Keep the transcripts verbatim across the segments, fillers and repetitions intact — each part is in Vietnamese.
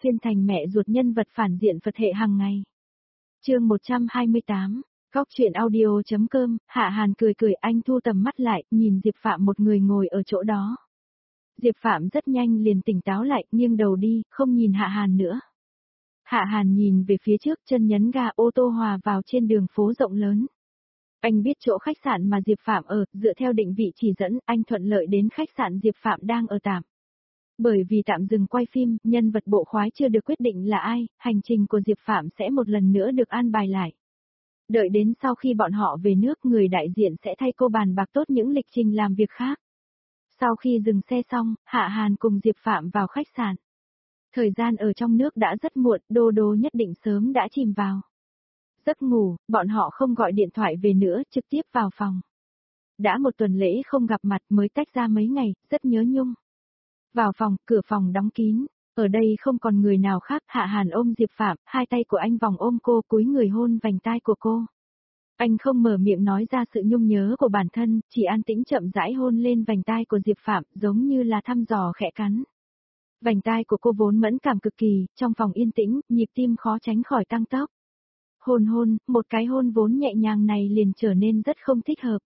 xuyên thành mẹ ruột nhân vật phản diện Phật hệ hàng ngày. Chương một trăm hai mươi tám, Góc truyện audio.com, Hạ Hàn cười cười, anh thu tầm mắt lại, nhìn Diệp Phạm một người ngồi ở chỗ đó. Diệp Phạm rất nhanh liền tỉnh táo lại, nghiêng đầu đi, không nhìn Hạ Hàn nữa. Hạ Hàn nhìn về phía trước, chân nhấn ga, ô tô hòa vào trên đường phố rộng lớn. Anh biết chỗ khách sạn mà Diệp Phạm ở, dựa theo định vị chỉ dẫn, anh thuận lợi đến khách sạn Diệp Phạm đang ở tạm. Bởi vì tạm dừng quay phim, nhân vật bộ khoái chưa được quyết định là ai, hành trình của Diệp Phạm sẽ một lần nữa được an bài lại. Đợi đến sau khi bọn họ về nước, người đại diện sẽ thay cô bàn bạc tốt những lịch trình làm việc khác. Sau khi dừng xe xong, Hạ Hàn cùng Diệp Phạm vào khách sạn. Thời gian ở trong nước đã rất muộn, Đô Đô nhất định sớm đã chìm vào giấc ngủ, bọn họ không gọi điện thoại về nữa, trực tiếp vào phòng. Đã một tuần lễ không gặp mặt, mới tách ra mấy ngày, rất nhớ nhung. Vào phòng, cửa phòng đóng kín, ở đây không còn người nào khác. Hạ Hàn ôm Diệp Phạm, hai tay của anh vòng ôm cô, cúi người hôn vành tai của cô. Anh không mở miệng nói ra sự nhung nhớ của bản thân, chỉ an tĩnh chậm rãi hôn lên vành tai của Diệp Phạm, giống như là thăm dò khẽ cắn. Vành tai của cô vốn mẫn cảm cực kỳ, trong phòng yên tĩnh, nhịp tim khó tránh khỏi tăng tốc. Hôn hôn, một cái hôn vốn nhẹ nhàng này liền trở nên rất không thích hợp.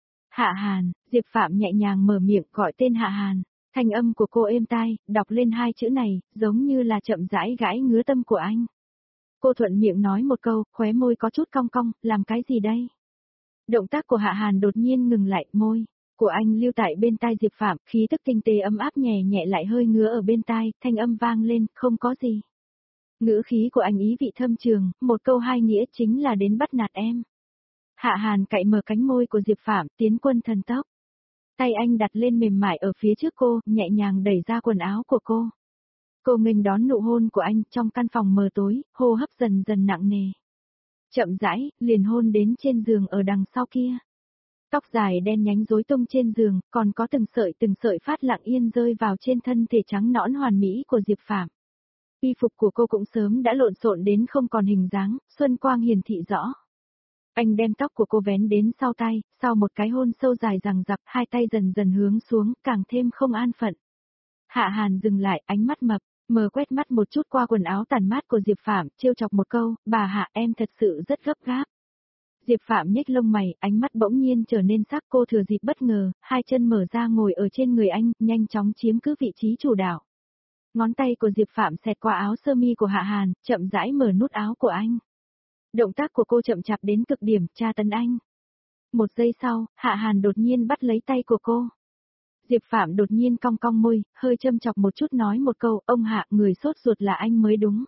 Hạ Hàn, Diệp Phạm nhẹ nhàng mở miệng gọi tên Hạ Hàn. Thanh âm của cô êm tai, đọc lên hai chữ này, giống như là chậm rãi gãi ngứa tâm của anh. Cô thuận miệng nói một câu, khóe môi có chút cong cong, làm cái gì đây? Động tác của Hạ Hàn đột nhiên ngừng lại, môi của anh lưu tại bên tai Diệp Phạm, khí tức tinh tế ấm áp nhẹ nhẹ lại hơi ngứa ở bên tai, thanh âm vang lên, không có gì. Ngữ khí của anh ý vị thâm trường, một câu hai nghĩa chính là đến bắt nạt em. Hạ Hàn cạy mở cánh môi của Diệp Phạm, tiến quân thần tốc. Tay anh đặt lên mềm mại ở phía trước cô, nhẹ nhàng đẩy ra quần áo của cô. Cô nghênh đón nụ hôn của anh, trong căn phòng mờ tối, hô hấp dần dần nặng nề. Chậm rãi, liền hôn đến trên giường ở đằng sau kia. Tóc dài đen nhánh rối tung trên giường, còn có từng sợi từng sợi phát lặng yên rơi vào trên thân thể trắng nõn hoàn mỹ của Diệp Phạm. Y phục của cô cũng sớm đã lộn xộn đến không còn hình dáng, xuân quang hiển thị rõ. Anh đem tóc của cô vén đến sau tay, sau một cái hôn sâu dài rằng rặc, hai tay dần dần hướng xuống, càng thêm không an phận. Hạ Hàn dừng lại, ánh mắt mập, mờ quét mắt một chút qua quần áo tàn mát của Diệp Phạm, trêu chọc một câu, bà Hạ em thật sự rất gấp gáp. Diệp Phạm nhếch lông mày, ánh mắt bỗng nhiên trở nên sắc, cô thừa dịp bất ngờ, hai chân mở ra ngồi ở trên người anh, nhanh chóng chiếm cứ vị trí chủ đạo. Ngón tay của Diệp Phạm xẹt qua áo sơ mi của Hạ Hàn, chậm rãi mở nút áo của anh. Động tác của cô chậm chạp đến cực điểm, tra tấn anh. Một giây sau, Hạ Hàn đột nhiên bắt lấy tay của cô. Diệp Phạm đột nhiên cong cong môi, hơi châm chọc một chút nói một câu, ông Hạ, người sốt ruột là anh mới đúng.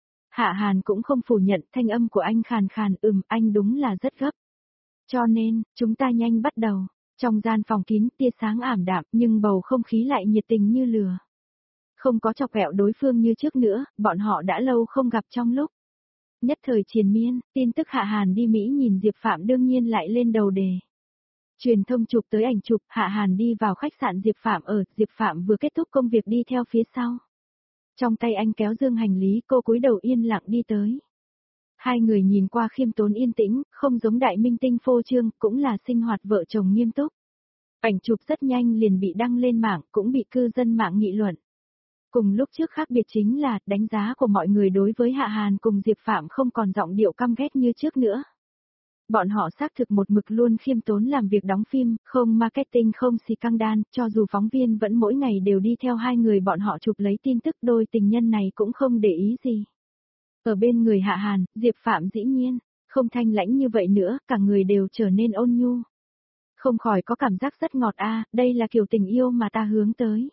Hạ Hàn cũng không phủ nhận, thanh âm của anh khàn khàn, ừm, anh đúng là rất gấp. Cho nên, chúng ta nhanh bắt đầu. Trong gian phòng kín, tia sáng ảm đạm, nhưng bầu không khí lại nhiệt tình như lửa. Không có chọc ghẹo đối phương như trước nữa, bọn họ đã lâu không gặp trong lúc nhất thời triền miên, tin tức Hạ Hàn đi Mỹ nhìn Diệp Phạm đương nhiên lại lên đầu đề. Truyền thông chụp tới ảnh chụp, Hạ Hàn đi vào khách sạn Diệp Phạm ở, Diệp Phạm vừa kết thúc công việc đi theo phía sau. Trong tay anh kéo dương hành lý, cô cúi đầu yên lặng đi tới. Hai người nhìn qua khiêm tốn yên tĩnh, không giống đại minh tinh phô trương, cũng là sinh hoạt vợ chồng nghiêm túc. Ảnh chụp rất nhanh liền bị đăng lên mạng, cũng bị cư dân mạng nghị luận. Cùng lúc trước khác biệt chính là, đánh giá của mọi người đối với Hạ Hàn cùng Diệp Phạm không còn giọng điệu căm ghét như trước nữa. Bọn họ xác thực một mực luôn khiêm tốn làm việc đóng phim, không marketing không xì căng đan, cho dù phóng viên vẫn mỗi ngày đều đi theo hai người bọn họ chụp lấy tin tức, đôi tình nhân này cũng không để ý gì. Ở bên người Hạ Hàn, Diệp Phạm dĩ nhiên, không thanh lãnh như vậy nữa, cả người đều trở nên ôn nhu. Không khỏi có cảm giác rất ngọt a, đây là kiểu tình yêu mà ta hướng tới.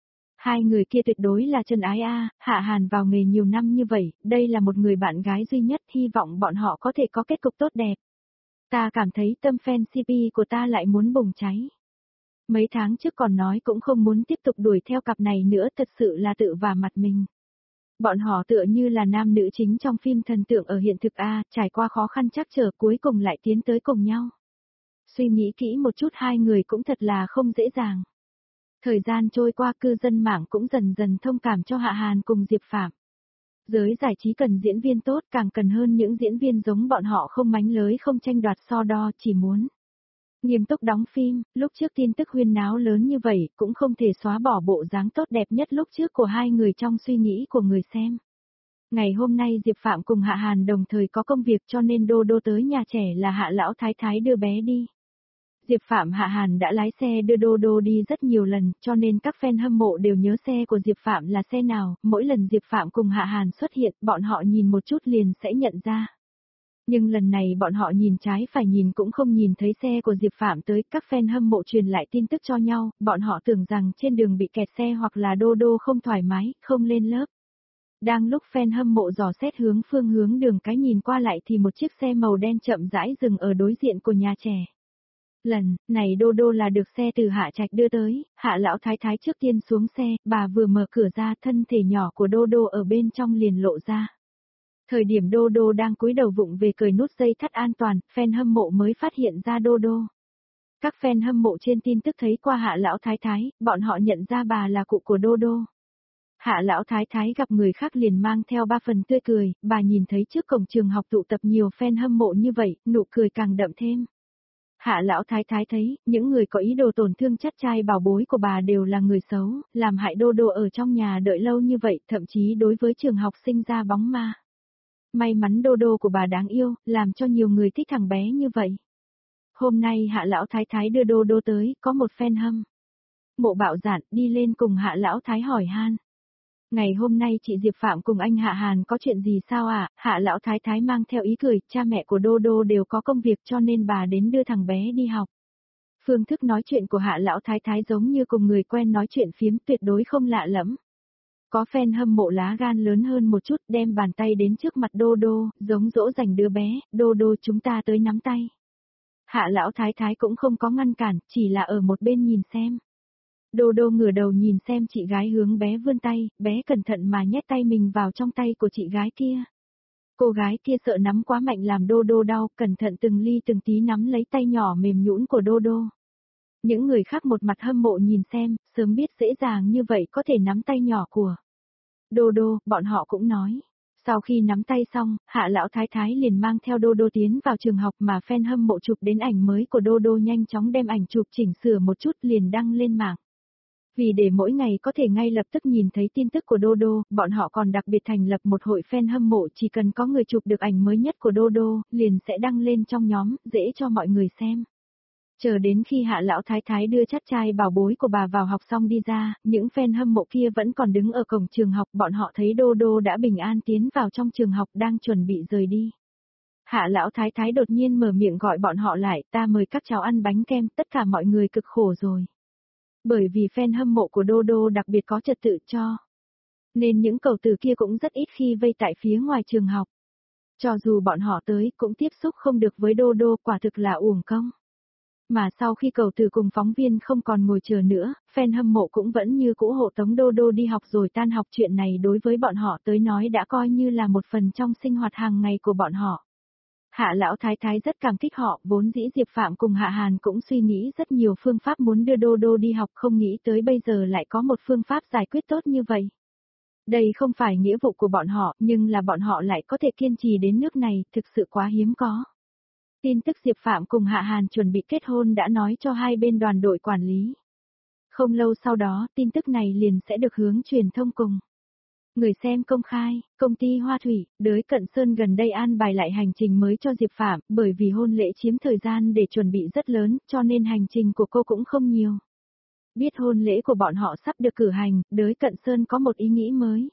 Hai người kia tuyệt đối là chân ái a, Hạ Hàn vào nghề nhiều năm như vậy, đây là một người bạn gái duy nhất, hy vọng bọn họ có thể có kết cục tốt đẹp. Ta cảm thấy tâm fan xê pê của ta lại muốn bùng cháy. Mấy tháng trước còn nói cũng không muốn tiếp tục đuổi theo cặp này nữa, thật sự là tự vả mặt mình. Bọn họ tựa như là nam nữ chính trong phim thần tượng ở hiện thực a, trải qua khó khăn trắc trở cuối cùng lại tiến tới cùng nhau. Suy nghĩ kỹ một chút hai người cũng thật là không dễ dàng. Thời gian trôi qua cư dân mạng cũng dần dần thông cảm cho Hạ Hàn cùng Diệp Phạm. Giới giải trí cần diễn viên tốt, càng cần hơn những diễn viên giống bọn họ không mánh lới không tranh đoạt so đo, chỉ muốn nghiêm túc đóng phim. Lúc trước tin tức huyên náo lớn như vậy cũng không thể xóa bỏ bộ dáng tốt đẹp nhất lúc trước của hai người trong suy nghĩ của người xem. Ngày hôm nay Diệp Phạm cùng Hạ Hàn đồng thời có công việc cho nên Đô Đô tới nhà trẻ là Hạ lão thái thái đưa bé đi. Diệp Phạm Hạ Hàn đã lái xe đưa Đô Đô đi rất nhiều lần, cho nên các fan hâm mộ đều nhớ xe của Diệp Phạm là xe nào, mỗi lần Diệp Phạm cùng Hạ Hàn xuất hiện, bọn họ nhìn một chút liền sẽ nhận ra. Nhưng lần này bọn họ nhìn trái phải nhìn cũng không nhìn thấy xe của Diệp Phạm tới, các fan hâm mộ truyền lại tin tức cho nhau, bọn họ tưởng rằng trên đường bị kẹt xe hoặc là Đô Đô không thoải mái, không lên lớp. Đang lúc fan hâm mộ dò xét hướng phương hướng đường cái nhìn qua lại thì một chiếc xe màu đen chậm rãi dừng ở đối diện của nhà trẻ. Lần này Đô Đô là được xe từ Hạ Trạch đưa tới, Hạ lão thái thái trước tiên xuống xe, bà vừa mở cửa ra thân thể nhỏ của Đô Đô ở bên trong liền lộ ra. Thời điểm Đô Đô đang cúi đầu vụng về cởi nút dây thắt an toàn, fan hâm mộ mới phát hiện ra Đô Đô. Các fan hâm mộ trên tin tức thấy qua Hạ lão thái thái, bọn họ nhận ra bà là cụ của Đô Đô. Hạ lão thái thái gặp người khác liền mang theo ba phần tươi cười, bà nhìn thấy trước cổng trường học tụ tập nhiều fan hâm mộ như vậy, nụ cười càng đậm thêm. Hạ lão thái thái thấy, những người có ý đồ tổn thương chắt trai bảo bối của bà đều là người xấu, làm hại Đô Đô ở trong nhà đợi lâu như vậy, thậm chí đối với trường học sinh ra bóng ma. May mắn Đô Đô của bà đáng yêu, làm cho nhiều người thích thằng bé như vậy. Hôm nay Hạ lão thái thái đưa Đô Đô tới, có một fan hâm mộ bạo dạn đi lên cùng Hạ lão thái hỏi han. Ngày hôm nay chị Diệp Phạm cùng anh Hạ Hàn có chuyện gì sao ạ? À? Hạ lão thái thái mang theo ý cười, cha mẹ của Đô Đô đều có công việc cho nên bà đến đưa thằng bé đi học. Phương thức nói chuyện của Hạ lão thái thái giống như cùng người quen nói chuyện phiếm, tuyệt đối không lạ lẫm. Có fan hâm mộ lá gan lớn hơn một chút, đem bàn tay đến trước mặt Đô Đô, giống dỗ dành đứa bé, Đô Đô chúng ta tới nắm tay. Hạ lão thái thái cũng không có ngăn cản, chỉ là ở một bên nhìn xem. Đô Đô ngửa đầu nhìn xem chị gái hướng bé vươn tay, bé cẩn thận mà nhét tay mình vào trong tay của chị gái kia. Cô gái kia sợ nắm quá mạnh làm Đô Đô đau, cẩn thận từng ly từng tí nắm lấy tay nhỏ mềm nhũn của Đô Đô. Những người khác một mặt hâm mộ nhìn xem, sớm biết dễ dàng như vậy có thể nắm tay nhỏ của Đô Đô, bọn họ cũng nói. Sau khi nắm tay xong, Hạ lão thái thái liền mang theo Đô Đô tiến vào trường học mà fan hâm mộ chụp đến ảnh mới của Đô Đô nhanh chóng đem ảnh chụp chỉnh sửa một chút liền đăng lên mạng. Vì để mỗi ngày có thể ngay lập tức nhìn thấy tin tức của Đô Đô, bọn họ còn đặc biệt thành lập một hội fan hâm mộ, chỉ cần có người chụp được ảnh mới nhất của Đô Đô, liền sẽ đăng lên trong nhóm, dễ cho mọi người xem. Chờ đến khi Hạ lão thái thái đưa chắt trai bảo bối của bà vào học xong đi ra, những fan hâm mộ kia vẫn còn đứng ở cổng trường học, bọn họ thấy Đô Đô đã bình an tiến vào trong trường học đang chuẩn bị rời đi. Hạ lão thái thái đột nhiên mở miệng gọi bọn họ lại, ta mời các cháu ăn bánh kem, tất cả mọi người cực khổ rồi. Bởi vì fan hâm mộ của Đô Đô đặc biệt có trật tự cho. Nên những cầu tử kia cũng rất ít khi vây tại phía ngoài trường học. Cho dù bọn họ tới cũng tiếp xúc không được với Đô Đô, quả thực là uổng công. Mà sau khi cầu tử cùng phóng viên không còn ngồi chờ nữa, fan hâm mộ cũng vẫn như cũ hộ tống Đô Đô đi học rồi tan học, chuyện này đối với bọn họ tới nói đã coi như là một phần trong sinh hoạt hàng ngày của bọn họ. Hạ lão thái thái rất cảm kích họ, vốn dĩ Diệp Phạm cùng Hạ Hàn cũng suy nghĩ rất nhiều phương pháp muốn đưa Đô Đô đi học, không nghĩ tới bây giờ lại có một phương pháp giải quyết tốt như vậy. Đây không phải nghĩa vụ của bọn họ, nhưng là bọn họ lại có thể kiên trì đến nước này, thực sự quá hiếm có. Tin tức Diệp Phạm cùng Hạ Hàn chuẩn bị kết hôn đã nói cho hai bên đoàn đội quản lý. Không lâu sau đó, tin tức này liền sẽ được hướng truyền thông cùng người xem công khai. Công ty Hoa Thủy, Đới Cận Sơn gần đây an bài lại hành trình mới cho Diệp Phạm, bởi vì hôn lễ chiếm thời gian để chuẩn bị rất lớn, cho nên hành trình của cô cũng không nhiều. Biết hôn lễ của bọn họ sắp được cử hành, Đới Cận Sơn có một ý nghĩ mới.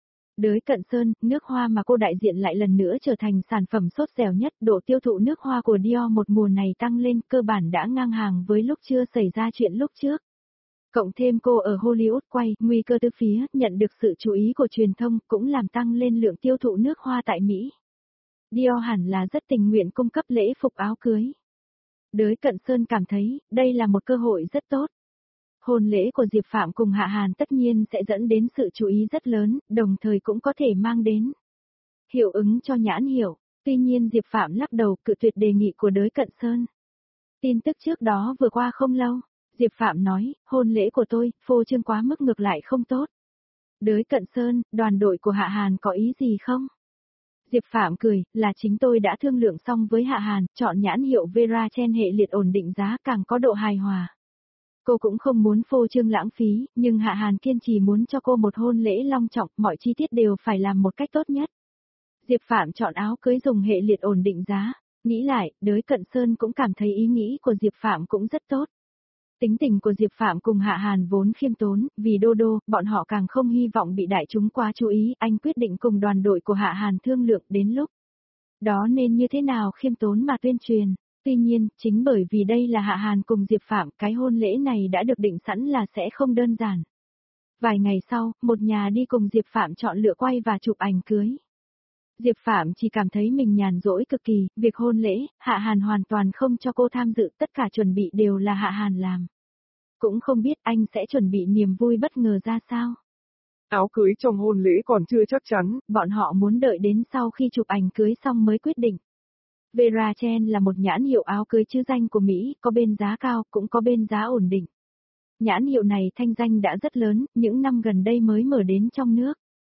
Đới Cận Sơn, nước hoa mà cô đại diện lại lần nữa trở thành sản phẩm sốt dẻo nhất, độ tiêu thụ nước hoa của Dior một mùa này tăng lên, cơ bản đã ngang hàng với lúc chưa xảy ra chuyện lúc trước. Cộng thêm cô ở Hollywood quay, nguy cơ từ phía, nhận được sự chú ý của truyền thông, cũng làm tăng lên lượng tiêu thụ nước hoa tại Mỹ. Dior hẳn là rất tình nguyện cung cấp lễ phục áo cưới. Đới Cận Sơn cảm thấy, đây là một cơ hội rất tốt. Hôn lễ của Diệp Phạm cùng Hạ Hàn tất nhiên sẽ dẫn đến sự chú ý rất lớn, đồng thời cũng có thể mang đến hiệu ứng cho nhãn hiệu. Tuy nhiên Diệp Phạm lắc đầu cự tuyệt đề nghị của Đới Cận Sơn. Tin tức trước đó vừa qua không lâu, Diệp Phạm nói, hôn lễ của tôi, phô trương quá mức ngược lại không tốt. Đới Cận Sơn, đoàn đội của Hạ Hàn có ý gì không? Diệp Phạm cười, là chính tôi đã thương lượng xong với Hạ Hàn, chọn nhãn hiệu Vera Chen hệ liệt ổn định giá càng có độ hài hòa. Cô cũng không muốn phô trương lãng phí, nhưng Hạ Hàn kiên trì muốn cho cô một hôn lễ long trọng, mọi chi tiết đều phải làm một cách tốt nhất. Diệp Phạm chọn áo cưới dùng hệ liệt ổn định giá, nghĩ lại, Đới Cận Sơn cũng cảm thấy ý nghĩ của Diệp Phạm cũng rất tốt. Tính tình của Diệp Phạm cùng Hạ Hàn vốn khiêm tốn, vì Đô Đô, bọn họ càng không hy vọng bị đại chúng quá chú ý, anh quyết định cùng đoàn đội của Hạ Hàn thương lượng đến lúc đó nên như thế nào khiêm tốn mà tuyên truyền. Tuy nhiên, chính bởi vì đây là Hạ Hàn cùng Diệp Phạm, cái hôn lễ này đã được định sẵn là sẽ không đơn giản. Vài ngày sau, một nhà đi cùng Diệp Phạm chọn lựa quay và chụp ảnh cưới. Diệp Phạm chỉ cảm thấy mình nhàn rỗi cực kỳ, việc hôn lễ, Hạ Hàn hoàn toàn không cho cô tham dự, tất cả chuẩn bị đều là Hạ Hàn làm. Cũng không biết anh sẽ chuẩn bị niềm vui bất ngờ ra sao. Áo cưới trong hôn lễ còn chưa chắc chắn, bọn họ muốn đợi đến sau khi chụp ảnh cưới xong mới quyết định. Vera Chen là một nhãn hiệu áo cưới chữ danh của Mỹ, có bên giá cao, cũng có bên giá ổn định. Nhãn hiệu này thanh danh đã rất lớn, những năm gần đây mới mở đến trong nước.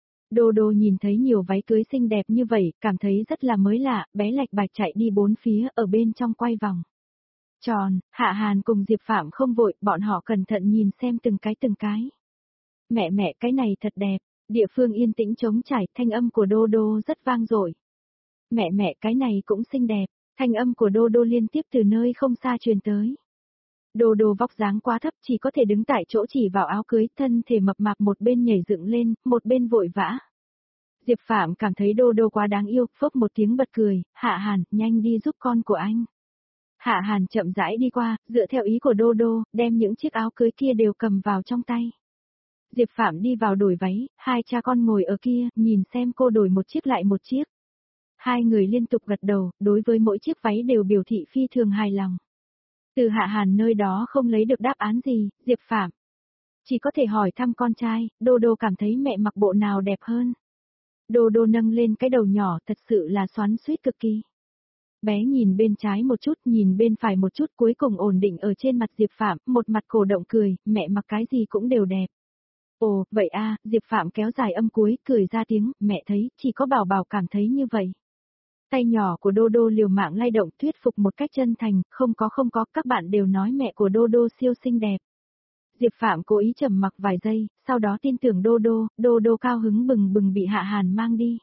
Đô Đô nhìn thấy nhiều váy cưới xinh đẹp như vậy, cảm thấy rất là mới lạ, bé lạch bạch chạy đi bốn phía, ở bên trong quay vòng tròn, Hạ Hàn cùng Diệp Phạm không vội, bọn họ cẩn thận nhìn xem từng cái từng cái. Mẹ mẹ cái này thật đẹp, địa phương yên tĩnh trống trải, thanh âm của Đô Đô rất vang dội. Mẹ mẹ cái này cũng xinh đẹp, thanh âm của Đô Đô liên tiếp từ nơi không xa truyền tới. Đô Đô vóc dáng quá thấp chỉ có thể đứng tại chỗ chỉ vào áo cưới, thân thể mập mạp một bên nhảy dựng lên, một bên vội vã. Diệp Phạm cảm thấy Đô Đô quá đáng yêu, phốc một tiếng bật cười, Hạ Hàn, nhanh đi giúp con của anh. Hạ Hàn chậm rãi đi qua, dựa theo ý của Đô Đô, đem những chiếc áo cưới kia đều cầm vào trong tay. Diệp Phạm đi vào đổi váy, hai cha con ngồi ở kia, nhìn xem cô đổi một chiếc lại một chiếc. Hai người liên tục gật đầu, đối với mỗi chiếc váy đều biểu thị phi thường hài lòng. Từ Hạ Hàn nơi đó không lấy được đáp án gì, Diệp Phạm chỉ có thể hỏi thăm con trai, Đô Đô cảm thấy mẹ mặc bộ nào đẹp hơn. Đô Đô nâng lên cái đầu nhỏ, thật sự là xoắn xuýt cực kỳ. Bé nhìn bên trái một chút, nhìn bên phải một chút, cuối cùng ổn định ở trên mặt Diệp Phạm, một mặt cổ động cười, mẹ mặc cái gì cũng đều đẹp. Ồ, vậy a, Diệp Phạm kéo dài âm cuối, cười ra tiếng, mẹ thấy, chỉ có Bảo Bảo cảm thấy như vậy. Tay nhỏ của Đô Đô liều mạng lay động thuyết phục một cách chân thành, không có không có, các bạn đều nói mẹ của Đô Đô siêu xinh đẹp. Diệp Phạm cố ý trầm mặc vài giây, sau đó tin tưởng Đô Đô, Đô Đô cao hứng bừng bừng bị Hạ Hàn mang đi.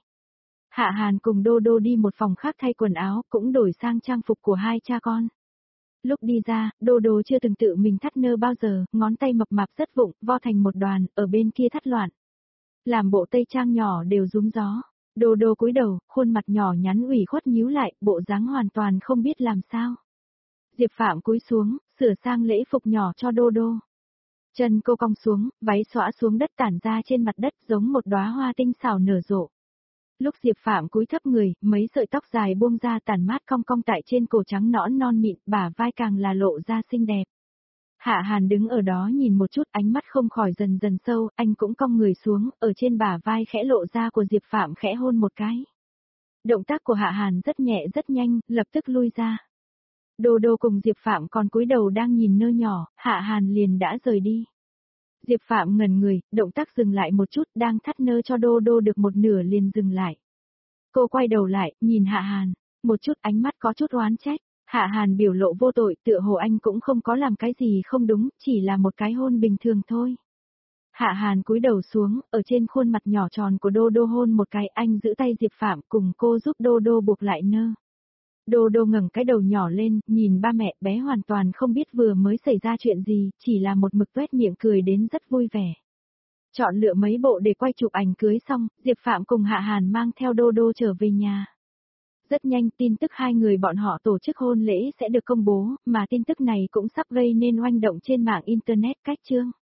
Hạ Hàn cùng Đô Đô đi một phòng khác thay quần áo, cũng đổi sang trang phục của hai cha con. Lúc đi ra, Đô Đô chưa từng tự mình thắt nơ bao giờ, ngón tay mập mạp rất vụng, vo thành một đoàn, ở bên kia thắt loạn. Làm bộ tây trang nhỏ đều rúm gió. Đô Đô cúi đầu, khuôn mặt nhỏ nhắn ủy khuất nhíu lại, bộ dáng hoàn toàn không biết làm sao. Diệp Phạm cúi xuống, sửa sang lễ phục nhỏ cho Đô Đô. Chân cô cong xuống, váy xõa xuống đất tản ra trên mặt đất giống một đóa hoa tinh xảo nở rộ. Lúc Diệp Phạm cúi thấp người, mấy sợi tóc dài buông ra tản mát cong cong tại trên cổ trắng nõn non mịn, bả vai càng là lộ ra xinh đẹp. Hạ Hàn đứng ở đó nhìn một chút, ánh mắt không khỏi dần dần sâu, anh cũng cong người xuống, ở trên bả vai khẽ lộ ra của Diệp Phạm khẽ hôn một cái. Động tác của Hạ Hàn rất nhẹ rất nhanh, lập tức lui ra. Đô Đô cùng Diệp Phạm còn cúi đầu đang nhìn nơ nhỏ, Hạ Hàn liền đã rời đi. Diệp Phạm ngẩn người, động tác dừng lại một chút, đang thắt nơ cho Đô Đô được một nửa liền dừng lại. Cô quay đầu lại, nhìn Hạ Hàn, một chút ánh mắt có chút oán trách. Hạ Hàn biểu lộ vô tội, tựa hồ anh cũng không có làm cái gì không đúng, chỉ là một cái hôn bình thường thôi. Hạ Hàn cúi đầu xuống, ở trên khuôn mặt nhỏ tròn của Đô Đô hôn một cái, anh giữ tay Diệp Phạm cùng cô giúp Đô Đô buộc lại nơ. Đô Đô ngẩng cái đầu nhỏ lên, nhìn ba mẹ, bé hoàn toàn không biết vừa mới xảy ra chuyện gì, chỉ là một mực tuét miệng cười đến rất vui vẻ. Chọn lựa mấy bộ để quay chụp ảnh cưới xong, Diệp Phạm cùng Hạ Hàn mang theo Đô Đô trở về nhà. Rất nhanh tin tức hai người bọn họ tổ chức hôn lễ sẽ được công bố, mà tin tức này cũng sắp gây nên oanh động trên mạng Internet cách chương.